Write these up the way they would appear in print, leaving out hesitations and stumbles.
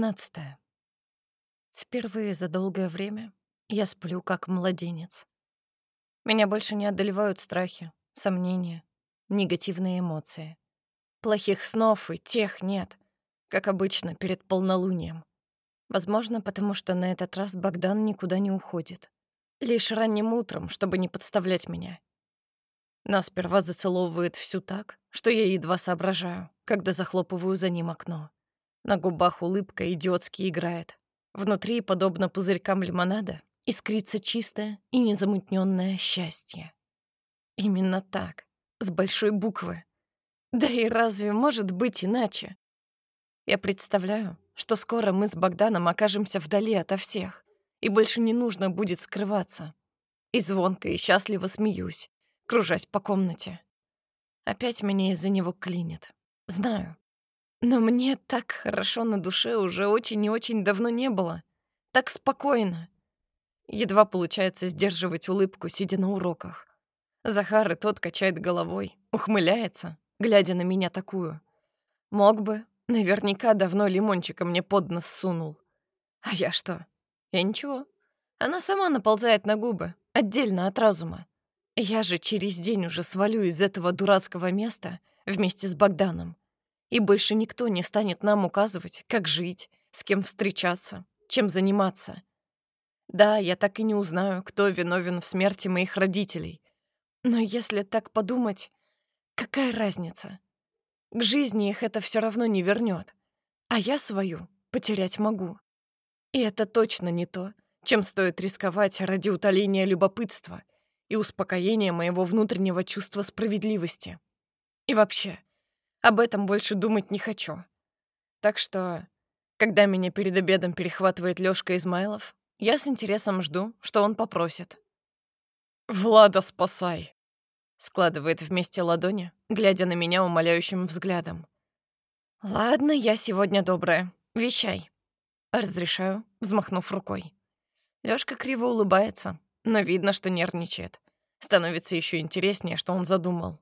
12. Впервые за долгое время я сплю как младенец. Меня больше не одолевают страхи, сомнения, негативные эмоции. Плохих снов и тех нет, как обычно перед полнолунием. Возможно, потому что на этот раз Богдан никуда не уходит. Лишь ранним утром, чтобы не подставлять меня. Но сперва зацеловывает всю так, что я едва соображаю, когда захлопываю за ним окно. На губах улыбка идиотски играет. Внутри, подобно пузырькам лимонада, искрится чистое и незамутненное счастье. Именно так, с большой буквы. Да и разве может быть иначе? Я представляю, что скоро мы с Богданом окажемся вдали ото всех, и больше не нужно будет скрываться. И звонко и счастливо смеюсь, кружась по комнате. Опять меня из-за него клинит. Знаю. Но мне так хорошо на душе уже очень и очень давно не было. Так спокойно. Едва получается сдерживать улыбку, сидя на уроках. Захар и тот качает головой, ухмыляется, глядя на меня такую. Мог бы, наверняка давно лимончика мне под нос сунул. А я что? Я ничего. Она сама наползает на губы, отдельно от разума. Я же через день уже свалю из этого дурацкого места вместе с Богданом. И больше никто не станет нам указывать, как жить, с кем встречаться, чем заниматься. Да, я так и не узнаю, кто виновен в смерти моих родителей. Но если так подумать, какая разница? К жизни их это все равно не вернет, а я свою потерять могу. И это точно не то, чем стоит рисковать ради утоления любопытства и успокоения моего внутреннего чувства справедливости. И вообще, об этом больше думать не хочу. Так что, когда меня перед обедом перехватывает Лёшка Измайлов, я с интересом жду, что он попросит. «Влада, спасай!» Складывает вместе ладони, глядя на меня умоляющим взглядом. «Ладно, я сегодня добрая. Вещай». Разрешаю, взмахнув рукой. Лёшка криво улыбается, но видно, что нервничает. Становится еще интереснее, что он задумал.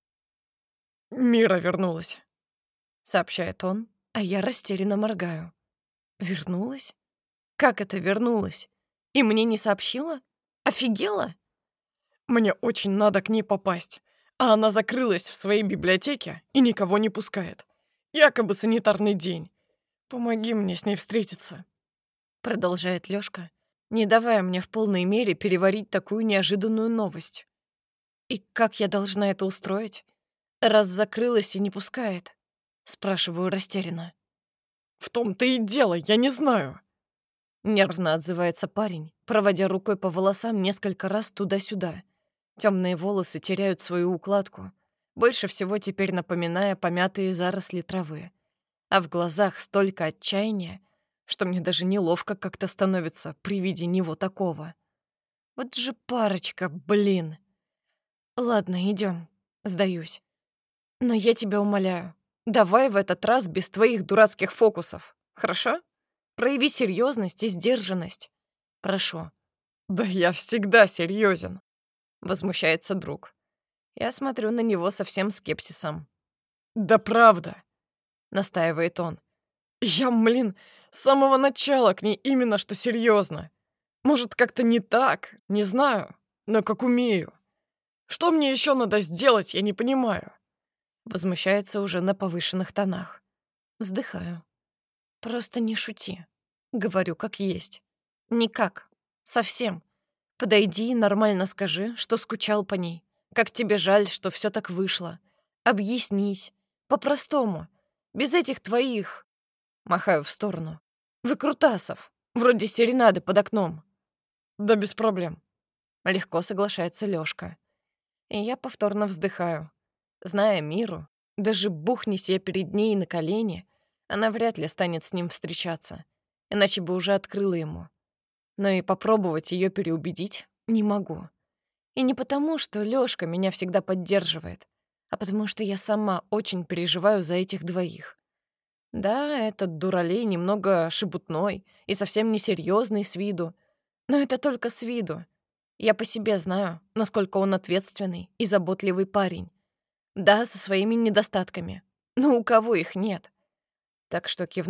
«Мира вернулась», — сообщает он, а я растерянно моргаю. «Вернулась? Как это вернулась? И мне не сообщила? Офигела?» «Мне очень надо к ней попасть, а она закрылась в своей библиотеке и никого не пускает. Якобы санитарный день. Помоги мне с ней встретиться», — продолжает Лёшка, не давая мне в полной мере переварить такую неожиданную новость. «И как я должна это устроить? Раз закрылась и не пускает?» — спрашиваю растерянно. «В том-то и дело, я не знаю». Нервно отзывается парень, проводя рукой по волосам несколько раз туда-сюда. Темные волосы теряют свою укладку, больше всего теперь напоминая помятые заросли травы. А в глазах столько отчаяния, что мне даже неловко как-то становится при виде него такого. Вот же парочка, блин. Ладно, идем, сдаюсь. Но я тебя умоляю, давай в этот раз без твоих дурацких фокусов, хорошо? Прояви серьезность и сдержанность. Прошу. «Да я всегда серьезен. Возмущается друг. Я смотрю на него со всем скепсисом. «Да правда. Настаивает он. Я, с самого начала к ней именно что серьезно. Может, как-то не так, не знаю, но как умею. Что мне еще надо сделать, я не понимаю». Возмущается уже на повышенных тонах. Вздыхаю. Просто не шути. Говорю, как есть. Никак. Совсем. Подойди и нормально скажи, что скучал по ней. Как тебе жаль, что все так вышло. Объяснись. По-простому. Без этих твоих... Махаю в сторону. Выкрутасов. Вроде серенады под окном. «Да без проблем». Легко соглашается Лёшка. И я повторно вздыхаю. Зная Миру, даже бухнись я перед ней на колени, она вряд ли станет с ним встречаться, иначе бы уже открыла ему. Но и попробовать ее переубедить не могу. И не потому, что Лёшка меня всегда поддерживает, а потому что я сама очень переживаю за этих двоих. Да, этот дуралей немного шебутной и совсем несерьезный с виду, но это только с виду. Я по себе знаю, насколько он ответственный и заботливый парень. Да, со своими недостатками, но у кого их нет? Так что, кивнув,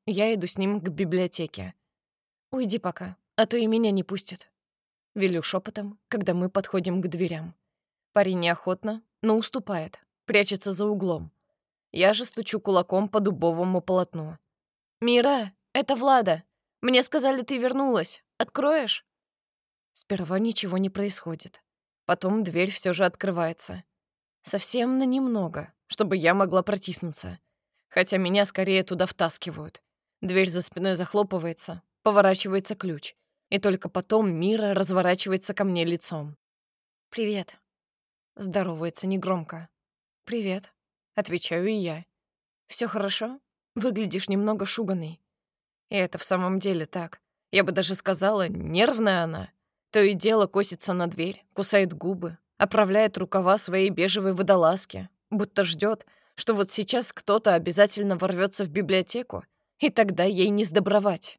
я иду с ним к библиотеке. «Уйди пока, а то и меня не пустят». Велю шепотом, когда мы подходим к дверям. Парень неохотно, но уступает, прячется за углом. Я же стучу кулаком по дубовому полотну. «Мира, это Влада. Мне сказали, ты вернулась. Откроешь?» Сперва ничего не происходит. Потом дверь все же открывается. Совсем на немного, чтобы я могла протиснуться. Хотя меня скорее туда втаскивают. Дверь за спиной захлопывается, поворачивается ключ. И только потом Мира разворачивается ко мне лицом. «Привет». Здоровается негромко. «Привет», — отвечаю и я. «Всё хорошо? Выглядишь немного шуганой». И это в самом деле так. Я бы даже сказала, нервная она. То и дело косится на дверь, кусает губы, оправляет рукава своей бежевой водолазки, будто ждет, что вот сейчас кто-то обязательно ворвется в библиотеку, и тогда ей не сдобровать.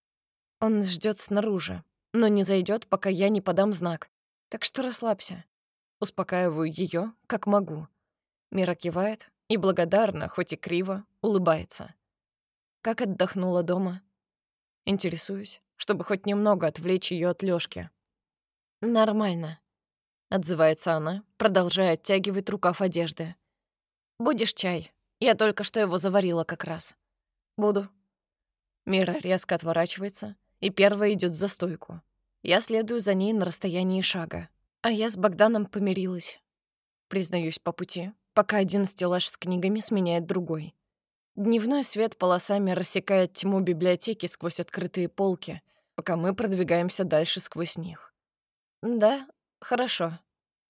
Он ждет снаружи, но не зайдет, пока я не подам знак. Так что расслабься. Успокаиваю ее, как могу. Мира кивает и благодарно, хоть и криво, улыбается. Как отдохнула дома? Интересуюсь, чтобы хоть немного отвлечь ее от Лёшки. «Нормально», — отзывается она, продолжая оттягивать рукав одежды. «Будешь чай? Я только что его заварила как раз». «Буду». Мира резко отворачивается и первая идет за стойку. Я следую за ней на расстоянии шага. А я с Богданом помирилась. Признаюсь по пути, пока один стеллаж с книгами сменяет другой. Дневной свет полосами рассекает тьму библиотеки сквозь открытые полки, пока мы продвигаемся дальше сквозь них. Да, хорошо.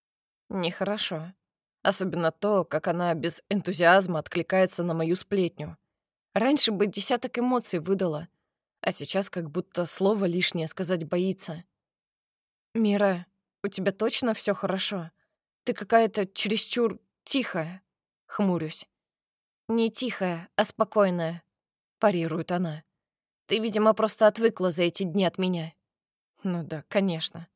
Нехорошо. Особенно то, как она без энтузиазма откликается на мою сплетню. Раньше бы десяток эмоций выдала, а сейчас как будто слово лишнее сказать боится. «Мира, у тебя точно все хорошо? Ты какая-то чересчур тихая», — хмурюсь. «Не тихая, а спокойная», — парирует она. «Ты, видимо, просто отвыкла за эти дни от меня». Ну да, конечно.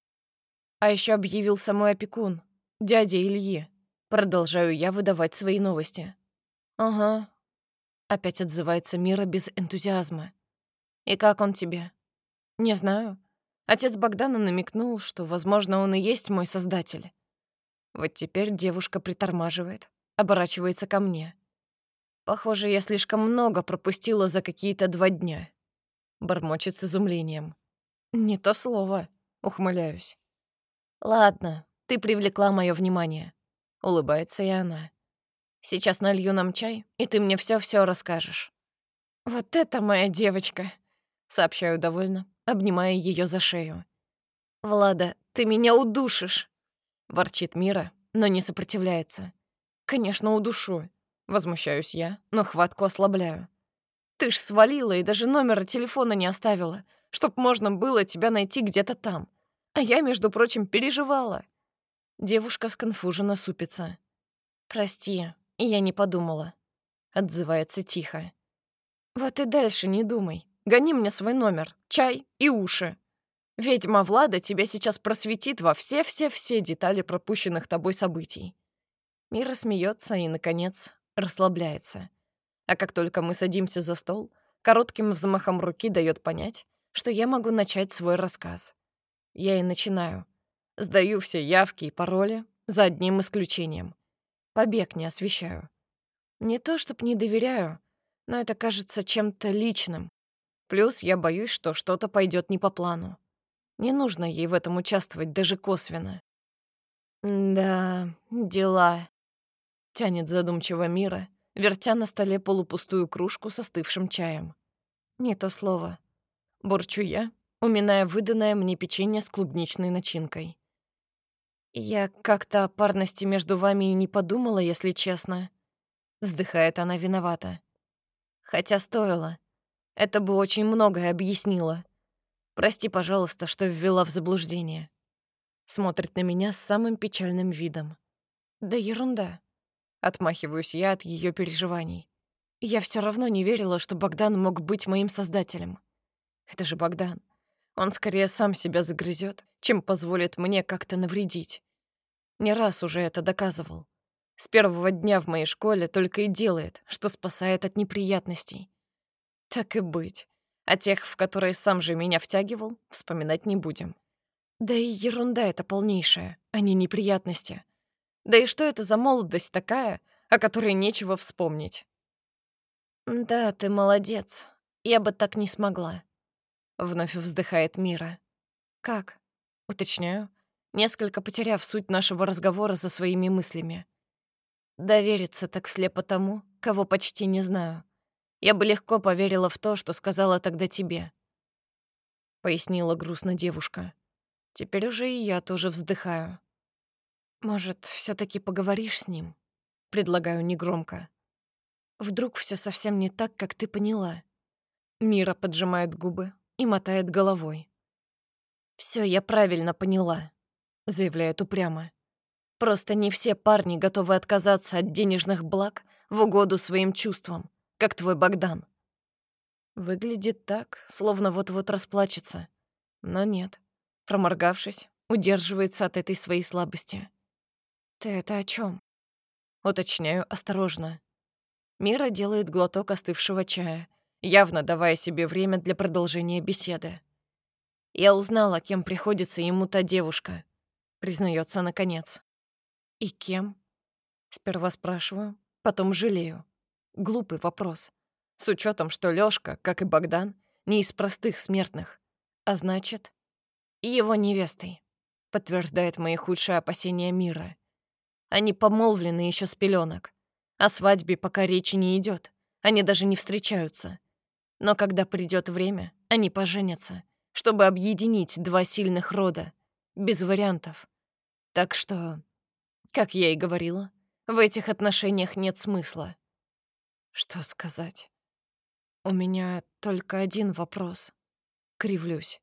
А еще объявился мой опекун, дядя Ильи. Продолжаю я выдавать свои новости. «Ага», — опять отзывается Мира без энтузиазма. «И как он тебе?» «Не знаю. Отец Богдана намекнул, что, возможно, он и есть мой создатель». Вот теперь девушка притормаживает, оборачивается ко мне. «Похоже, я слишком много пропустила за какие-то 2 дня». Бормочет с изумлением. «Не то слово», — ухмыляюсь. «Ладно, ты привлекла мое внимание», — улыбается и она. «Сейчас налью нам чай, и ты мне все расскажешь». «Вот это моя девочка», — сообщаю довольно, обнимая ее за шею. «Влада, ты меня удушишь», — ворчит Мира, но не сопротивляется. «Конечно, удушу», — возмущаюсь я, но хватку ослабляю. «Ты ж свалила и даже номера телефона не оставила, чтоб можно было тебя найти где-то там. А я, между прочим, переживала». Девушка сконфуженно супится. «Прости, я не подумала», — отзывается тихо. «Вот и дальше не думай. Гони мне свой номер, чай и уши. Ведьма Влада тебя сейчас просветит во все-все-все детали пропущенных тобой событий». Мира смеется и, наконец, расслабляется. А как только мы садимся за стол, коротким взмахом руки дает понять, что я могу начать свой рассказ. Я и начинаю. Сдаю все явки и пароли, за одним исключением. Побег не освещаю. Не то чтоб не доверяю, но это кажется чем-то личным. Плюс я боюсь, что что-то пойдет не по плану. Не нужно ей в этом участвовать даже косвенно. «Да, дела», — тянет задумчиво Мира, вертя на столе полупустую кружку с остывшим чаем. «Не то слово». Бурчу я, уминая выданное мне печенье с клубничной начинкой. «Я как-то о парности между вами и не подумала, если честно». Вздыхает она виновата. «Хотя стоило. Это бы очень многое объяснило. Прости, пожалуйста, что ввела в заблуждение». Смотрит на меня с самым печальным видом. «Да ерунда». Отмахиваюсь я от ее переживаний. Я все равно не верила, что Богдан мог быть моим создателем. Это же Богдан. Он скорее сам себя загрызет, чем позволит мне как-то навредить. Не раз уже это доказывал. С первого дня в моей школе только и делает, что спасает от неприятностей. Так и быть. А тех, в которые сам же меня втягивал, вспоминать не будем. Да и ерунда это полнейшая, а не неприятности. Да и что это за молодость такая, о которой нечего вспомнить? Да, ты молодец. Я бы так не смогла. Вновь вздыхает Мира. Как? Уточняю, несколько потеряв суть нашего разговора за своими мыслями. Довериться так слепо тому, кого почти не знаю. Я бы легко поверила в то, что сказала тогда тебе, пояснила грустно девушка. Теперь уже и я тоже вздыхаю. Может, все таки поговоришь с ним? Предлагаю негромко. Вдруг все совсем не так, как ты поняла. Мира поджимает губы и мотает головой. Все, я правильно поняла», — заявляет упрямо. «Просто не все парни готовы отказаться от денежных благ в угоду своим чувствам, как твой Богдан». Выглядит так, словно вот-вот расплачется. Но нет. Проморгавшись, удерживается от этой своей слабости. «Ты это о чем? Уточняю осторожно. Мира делает глоток остывшего чая, явно давая себе время для продолжения беседы. «Я узнала, кем приходится ему та девушка», — признается наконец. «И кем?» Сперва спрашиваю, потом жалею. Глупый вопрос. С учетом, что Лёшка, как и Богдан, не из простых смертных. А значит, и его невестой, подтверждает мои худшие опасения Мира. Они помолвлены еще с пеленок. О свадьбе пока речи не идет. Они даже не встречаются. Но когда придет время, они поженятся, чтобы объединить два сильных рода. Без вариантов. Так что, как я и говорила, в этих отношениях нет смысла. Что сказать? У меня только один вопрос. Кривлюсь.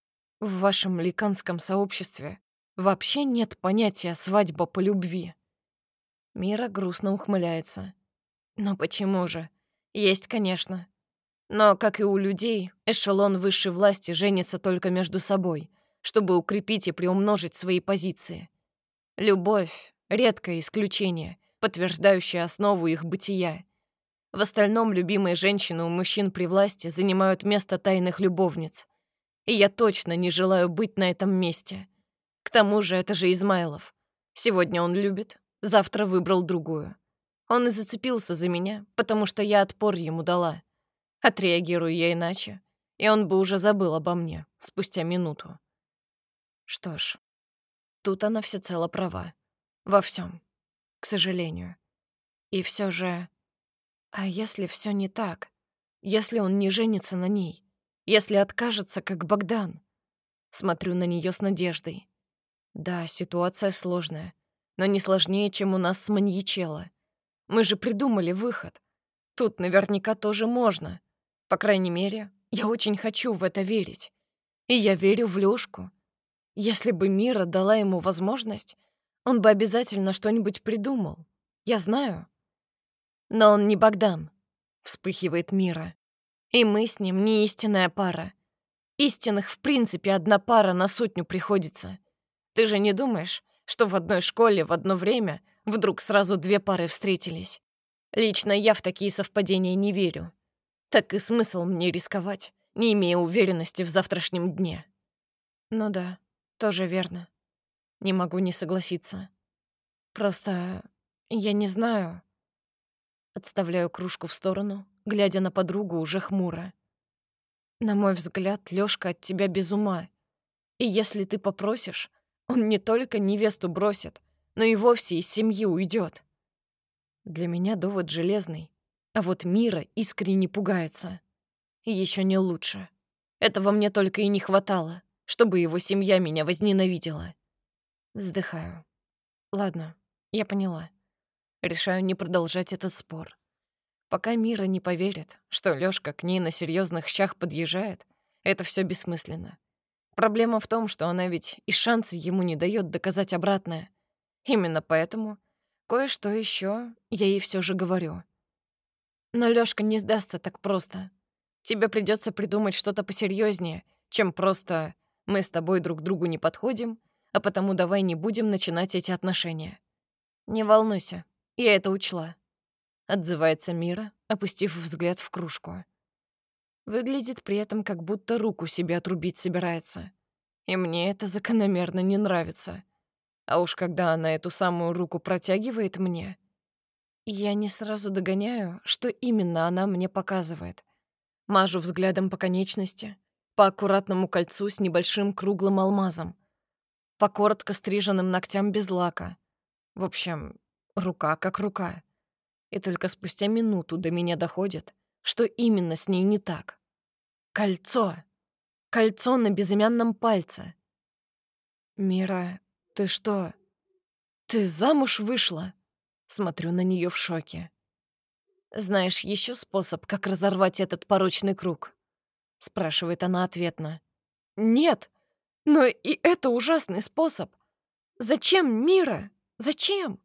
В вашем ликанском сообществе вообще нет понятия «свадьба по любви». Мира грустно ухмыляется. Ну почему же? Есть, конечно. Но, как и у людей, эшелон высшей власти женится только между собой, чтобы укрепить и приумножить свои позиции. Любовь — редкое исключение, подтверждающее основу их бытия. В остальном любимые женщины у мужчин при власти занимают место тайных любовниц. И я точно не желаю быть на этом месте. К тому же это же Измайлов. Сегодня он любит, завтра выбрал другую. Он и зацепился за меня, потому что я отпор ему дала. Отреагирую я иначе, и он бы уже забыл обо мне спустя минуту. Что ж, тут она всецело права. Во всем, к сожалению. И все же... А если все не так? Если он не женится на ней? Если откажется, как Богдан? Смотрю на нее с надеждой. Да, ситуация сложная, но не сложнее, чем у нас с маньячелло. Мы же придумали выход. Тут наверняка тоже можно. По крайней мере, я очень хочу в это верить. И я верю в Лёшку. Если бы Мира дала ему возможность, он бы обязательно что-нибудь придумал. Я знаю. Но он не Богдан, вспыхивает Мира. И мы с ним не истинная пара. Истинных, в принципе, одна пара на сотню приходится. Ты же не думаешь, что в одной школе в одно время вдруг сразу две пары встретились? Лично я в такие совпадения не верю. Так и смысл мне рисковать, не имея уверенности в завтрашнем дне. Ну да, тоже верно. Не могу не согласиться. Просто я не знаю. Отставляю кружку в сторону, глядя на подругу уже хмуро. На мой взгляд, Лёшка от тебя без ума. И если ты попросишь, он не только невесту бросит, но и вовсе из семьи уйдет. Для меня довод железный, а вот Мира искренне пугается. И еще не лучше. Этого мне только и не хватало, чтобы его семья меня возненавидела. Вздыхаю. Ладно, я поняла. Решаю не продолжать этот спор. Пока Мира не поверит, что Лёшка к ней на серьезных щах подъезжает, это все бессмысленно. Проблема в том, что она ведь и шанса ему не дает доказать обратное. Именно поэтому кое-что еще я ей все же говорю. Но Лёшка не сдастся так просто. Тебе придется придумать что-то посерьезнее, чем просто «мы с тобой друг другу не подходим, а потому давай не будем начинать эти отношения». «Не волнуйся, я это учла», — отзывается Мира, опустив взгляд в кружку. Выглядит при этом, как будто руку себе отрубить собирается. И мне это закономерно не нравится. А уж когда она эту самую руку протягивает мне, я не сразу догоняю, что именно она мне показывает. Мажу взглядом по конечности, по аккуратному кольцу с небольшим круглым алмазом, по коротко стриженным ногтям без лака. В общем, рука как рука. И только спустя минуту до меня доходит, что именно с ней не так. Кольцо. Кольцо на безымянном пальце. «Мира, ты что? Ты замуж вышла?» Смотрю на нее в шоке. «Знаешь еще способ, как разорвать этот порочный круг?» Спрашивает она ответно. «Нет, но и это ужасный способ. Зачем, Мира? Зачем?»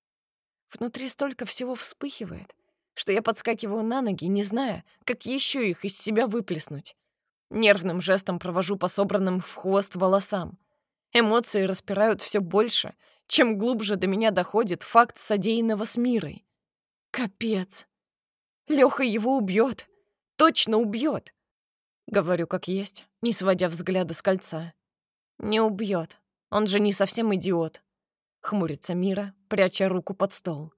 Внутри столько всего вспыхивает, что я подскакиваю на ноги, не зная, как еще их из себя выплеснуть. Нервным жестом провожу по собранным в хвост волосам. Эмоции распирают все больше, чем глубже до меня доходит факт содеянного с Мирой. Капец. Лёха его убьет. Точно убьет. Говорю как есть, не сводя взгляда с кольца. Не убьет. Он же не совсем идиот. Хмурится Мира, пряча руку под стол.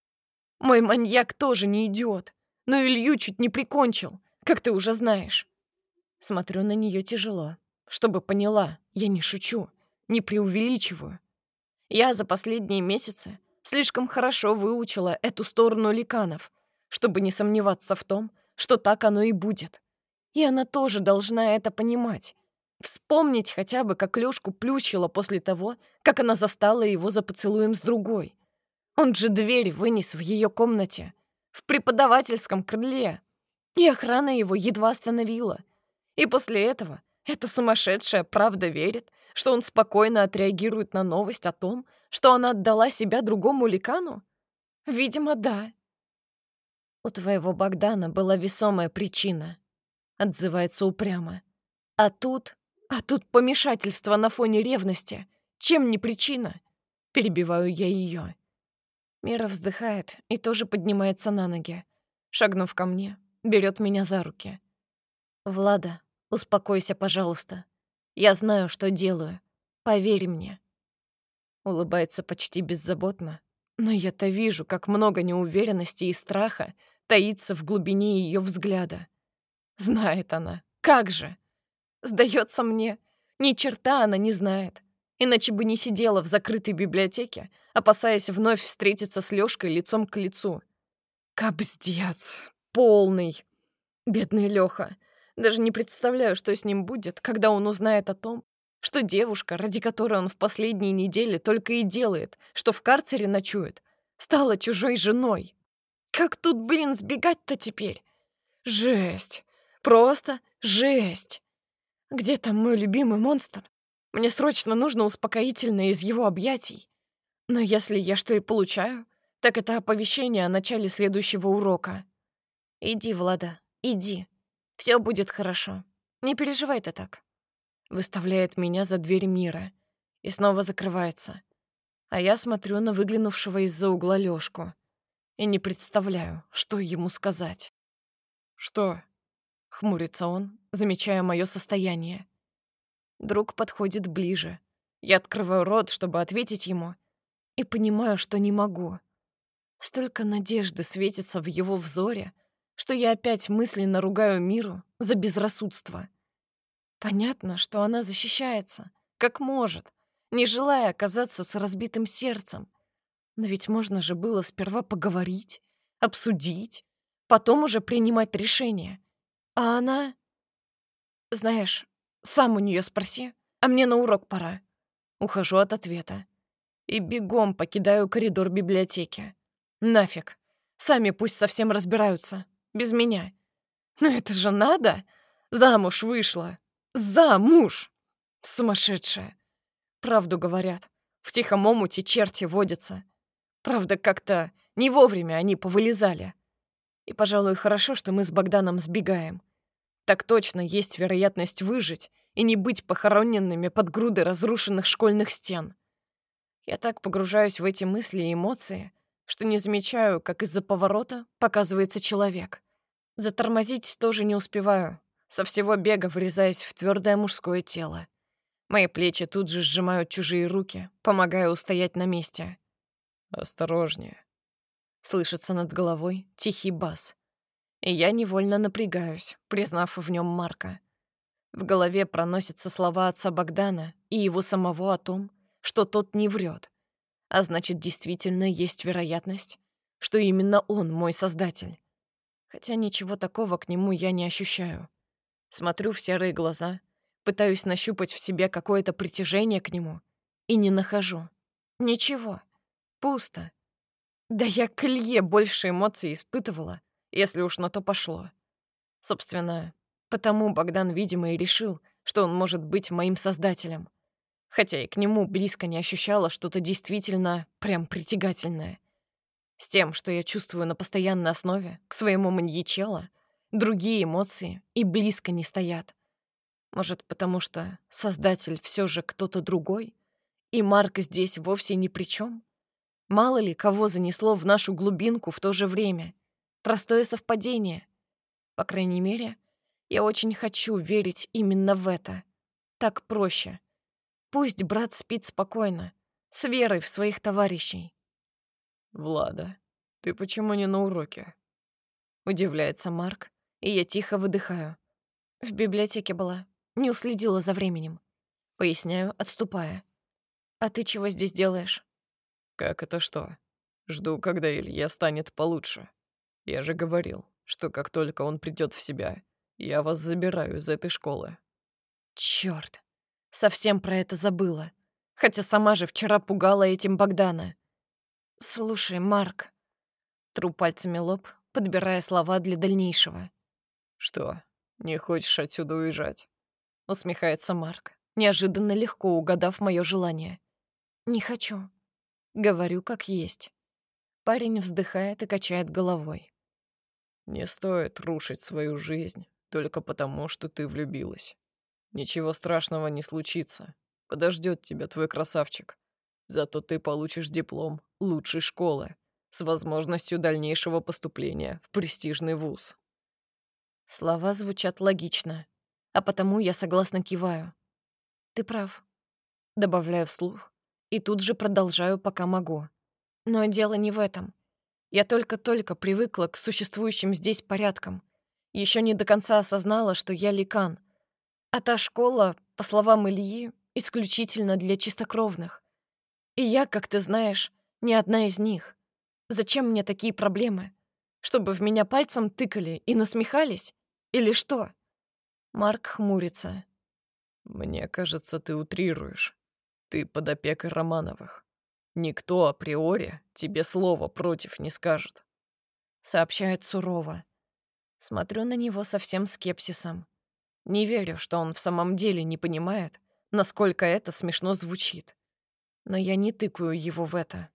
Мой маньяк тоже не идиот, но Илью чуть не прикончил, как ты уже знаешь. Смотрю на нее тяжело, чтобы поняла, я не шучу, не преувеличиваю. Я за последние месяцы слишком хорошо выучила эту сторону ликанов, чтобы не сомневаться в том, что так оно и будет. И она тоже должна это понимать. Вспомнить хотя бы, как Лёшку плющило после того, как она застала его за поцелуем с другой. Он же дверь вынес в ее комнате, в преподавательском крыле, и охрана его едва остановила. И после этого эта сумасшедшая правда верит, что он спокойно отреагирует на новость о том, что она отдала себя другому ликану? Видимо, да. «У твоего Богдана была весомая причина», — отзывается упрямо. А тут помешательство на фоне ревности. Чем не причина?» Перебиваю я ее. Мира вздыхает и тоже поднимается на ноги. Шагнув ко мне, берет меня за руки. «Влада, успокойся, пожалуйста. Я знаю, что делаю. Поверь мне». Улыбается почти беззаботно, но я-то вижу, как много неуверенности и страха таится в глубине ее взгляда. Знает она. Как же? Сдается мне, ни черта она не знает. Иначе бы не сидела в закрытой библиотеке, опасаясь вновь встретиться с Лёшкой лицом к лицу. Кабздец. Полный. Бедный Лёха. Даже не представляю, что с ним будет, когда он узнает о том, что девушка, ради которой он в последние недели только и делает, что в карцере ночует, стала чужой женой. Как тут, блин, сбегать-то теперь? Жесть. Просто жесть. Где там мой любимый монстр? Мне срочно нужно успокоительное из его объятий. Но если я что и получаю, так это оповещение о начале следующего урока. «Иди, Влада, иди. Все будет хорошо. Не переживай ты так». Выставляет меня за дверь Мира и снова закрывается. А я смотрю на выглянувшего из-за угла Лёшку и не представляю, что ему сказать. «Что?» — хмурится он, замечая мое состояние. Друг подходит ближе. Я открываю рот, чтобы ответить ему, и понимаю, что не могу. Столько надежды светится в его взоре, что я опять мысленно ругаю Миру за безрассудство. Понятно, что она защищается, как может, не желая оказаться с разбитым сердцем. Но ведь можно же было сперва поговорить, обсудить, потом уже принимать решение. А она... Знаешь, сам у нее спроси, а мне на урок пора. Ухожу от ответа. И бегом покидаю коридор библиотеки. Нафиг. Сами пусть совсем разбираются. Без меня. Но это же надо. Замуж вышла. Замуж! Сумасшедшая. Правду говорят. В тихом омуте черти водятся. Правда, как-то не вовремя они повылезали. И, пожалуй, хорошо, что мы с Богданом сбегаем. Так точно есть вероятность выжить и не быть похороненными под грудой разрушенных школьных стен. Я так погружаюсь в эти мысли и эмоции, что не замечаю, как из-за поворота показывается человек. Затормозить тоже не успеваю, со всего бега врезаясь в твердое мужское тело. Мои плечи тут же сжимают чужие руки, помогая устоять на месте. «Осторожнее». Слышится над головой тихий бас. И я невольно напрягаюсь, признав в нем Марка. В голове проносятся слова отца Богдана и его самого о том, что тот не врет. А значит, действительно есть вероятность, что именно он мой создатель. Хотя ничего такого к нему я не ощущаю. Смотрю в серые глаза, пытаюсь нащупать в себе какое-то притяжение к нему и не нахожу. Ничего. Пусто. Да я к Илье больше эмоций испытывала, если уж на то пошло. Собственно, потому Богдан, видимо, и решил, что он может быть моим создателем. Хотя и к нему близко не ощущала что-то действительно прям притягательное. С тем, что я чувствую на постоянной основе, к своему маньячелло, другие эмоции и близко не стоят. Может, потому что создатель все же кто-то другой, и Марк здесь вовсе ни при чем? Мало ли, кого занесло в нашу глубинку в то же время. Простое совпадение. По крайней мере, я очень хочу верить именно в это. Так проще. Пусть брат спит спокойно, с верой в своих товарищей. «Влада, ты почему не на уроке?» Удивляется Марк, и я тихо выдыхаю. В библиотеке была, не уследила за временем. Поясняю, отступая. «А ты чего здесь делаешь?» «Как это что? Жду, когда Илья станет получше. Я же говорил, что как только он придет в себя, я вас забираю из этой школы». Чёрт, совсем про это забыла. Хотя сама же вчера пугала этим Богдана. «Слушай, Марк...» Тру пальцами лоб, подбирая слова для дальнейшего. «Что, не хочешь отсюда уезжать?» Усмехается Марк, неожиданно легко угадав мое желание. «Не хочу». Говорю, как есть. Парень вздыхает и качает головой. «Не стоит рушить свою жизнь только потому, что ты влюбилась. Ничего страшного не случится. Подождет тебя твой красавчик. Зато ты получишь диплом лучшей школы с возможностью дальнейшего поступления в престижный вуз». Слова звучат логично, а потому я согласно киваю. «Ты прав», — добавляю вслух, и тут же продолжаю, пока могу. Но дело не в этом. Я только-только привыкла к существующим здесь порядкам. Еще не до конца осознала, что я ликан. А та школа, по словам Ильи, исключительно для чистокровных. И я, как ты знаешь, не одна из них. Зачем мне такие проблемы? Чтобы в меня пальцем тыкали и насмехались? Или что?» Марк хмурится. «Мне кажется, ты утрируешь. Ты под опекой Романовых. Никто априори тебе слова против не скажет», — сообщает сурово. Смотрю на него со всем скепсисом. Не верю, что он в самом деле не понимает, насколько это смешно звучит. Но я не тыкаю его в это.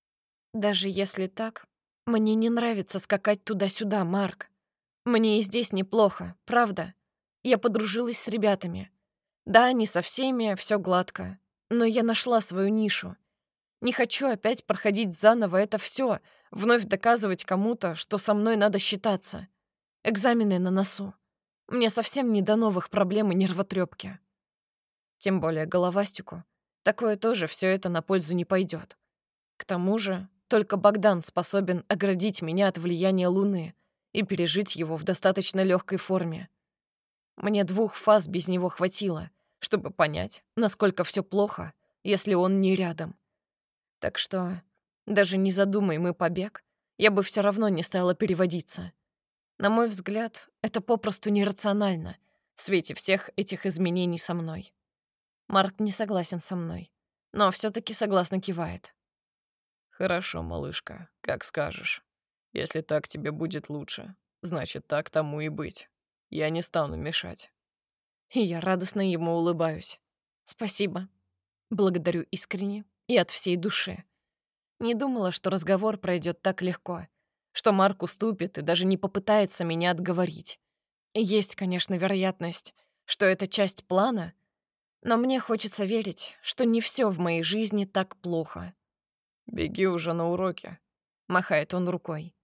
Даже если так, мне не нравится скакать туда-сюда, Марк. Мне и здесь неплохо, правда. Я подружилась с ребятами. Да, не со всеми, все гладко. Но я нашла свою нишу. Не хочу опять проходить заново это все, вновь доказывать кому-то, что со мной надо считаться. Экзамены на носу. Мне совсем не до новых проблем и нервотрепки. Тем более головастику. Такое тоже все это на пользу не пойдет. К тому же, только Богдан способен оградить меня от влияния Луны и пережить его в достаточно легкой форме. Мне 2 фаз без него хватило, чтобы понять, насколько все плохо, если он не рядом. Так что, даже не задумай мы побег, я бы все равно не стала переводиться. На мой взгляд, это попросту нерационально в свете всех этих изменений со мной. Марк не согласен со мной, но все таки согласно кивает. «Хорошо, малышка, как скажешь. Если так тебе будет лучше, значит, так тому и быть. Я не стану мешать». И я радостно ему улыбаюсь. Спасибо. Благодарю искренне и от всей души. Не думала, что разговор пройдет так легко, что Марк уступит и даже не попытается меня отговорить. Есть, конечно, вероятность, что это часть плана, но мне хочется верить, что не все в моей жизни так плохо. «Беги уже на уроки», Махает он рукой.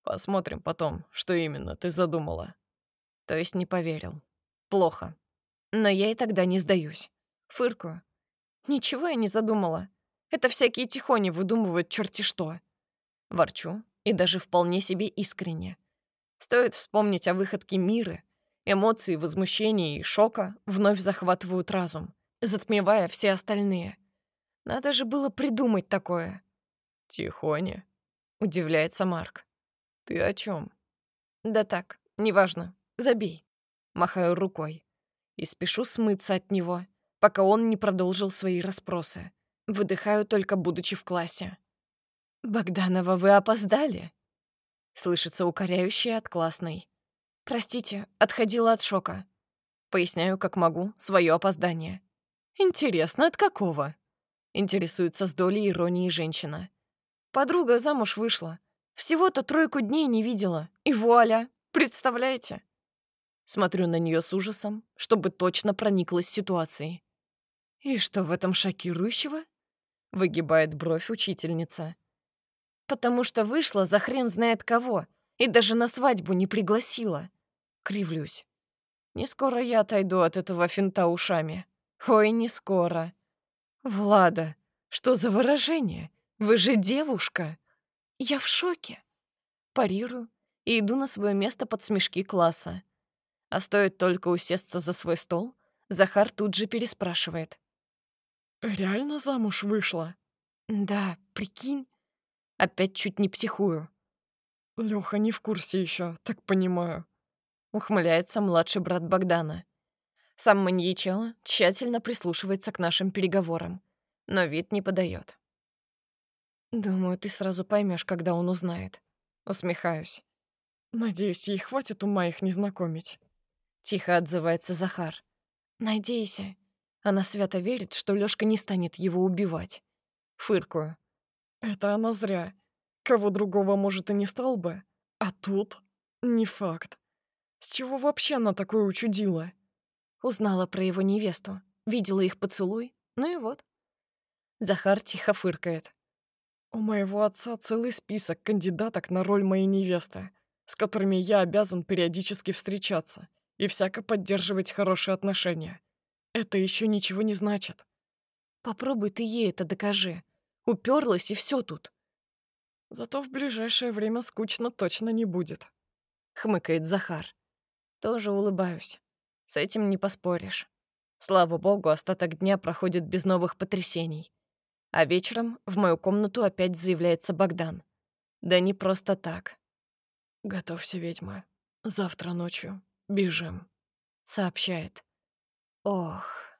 Посмотрим потом, что именно ты задумала. То есть не поверил. Плохо. Но я и тогда не сдаюсь. Фыркаю. Ничего я не задумала. Это всякие тихони выдумывают черти что. Ворчу, и даже вполне себе искренне. Стоит вспомнить о выходке Миры, эмоции возмущения и шока вновь захватывают разум, затмевая все остальные. Надо же было придумать такое. Тихоня, Удивляется Марк. ты о чем? Да так, неважно, забей. Махаю рукой. И спешу смыться от него, пока он не продолжил свои расспросы. Выдыхаю только будучи в классе. «Богданова, вы опоздали?» Слышится укоряющее от классной. «Простите, отходила от шока». Поясняю, как могу, свое опоздание. «Интересно, от какого?» Интересуется с долей иронии женщина. «Подруга замуж вышла. Всего-то 3 дней не видела. И вуаля! Представляете?» Смотрю на нее с ужасом, чтобы точно прониклась ситуацией. «И что в этом шокирующего?» Выгибает бровь учительница. «Потому что вышла за хрен знает кого и даже на свадьбу не пригласила». Кривлюсь. Не скоро я отойду от этого финта ушами. Ой, не скоро. «Влада, что за выражение? Вы же девушка!» «Я в шоке!» Парирую и иду на свое место под смешки класса. А стоит только усесться за свой стол, Захар тут же переспрашивает. Реально замуж вышла? «Да, прикинь?» Опять чуть не психую. Лёха не в курсе еще, так понимаю. Ухмыляется младший брат Богдана. Сам маньячелло тщательно прислушивается к нашим переговорам, но вид не подает. «Думаю, ты сразу поймешь, когда он узнает». Усмехаюсь. Надеюсь, ей хватит ума их не знакомить. Тихо отзывается Захар. «Надейся». Она свято верит, что Лёшка не станет его убивать. Фыркую. Это она зря. Кого другого, может, и не стал бы. А тут не факт. С чего вообще она такое учудила? Узнала про его невесту, видела их поцелуй, ну и вот. Захар тихо фыркает. У моего отца целый список кандидаток на роль моей невесты, с которыми я обязан периодически встречаться и всяко поддерживать хорошие отношения. Это еще ничего не значит. Попробуй ты ей это докажи. Уперлась и все тут. Зато в ближайшее время скучно точно не будет. Хмыкает Захар. Тоже улыбаюсь. С этим не поспоришь. Слава богу, остаток дня проходит без новых потрясений. А вечером в мою комнату опять заявляется Богдан. Да не просто так. «Готовься, ведьма. Завтра ночью бежим», Сообщает. Ох...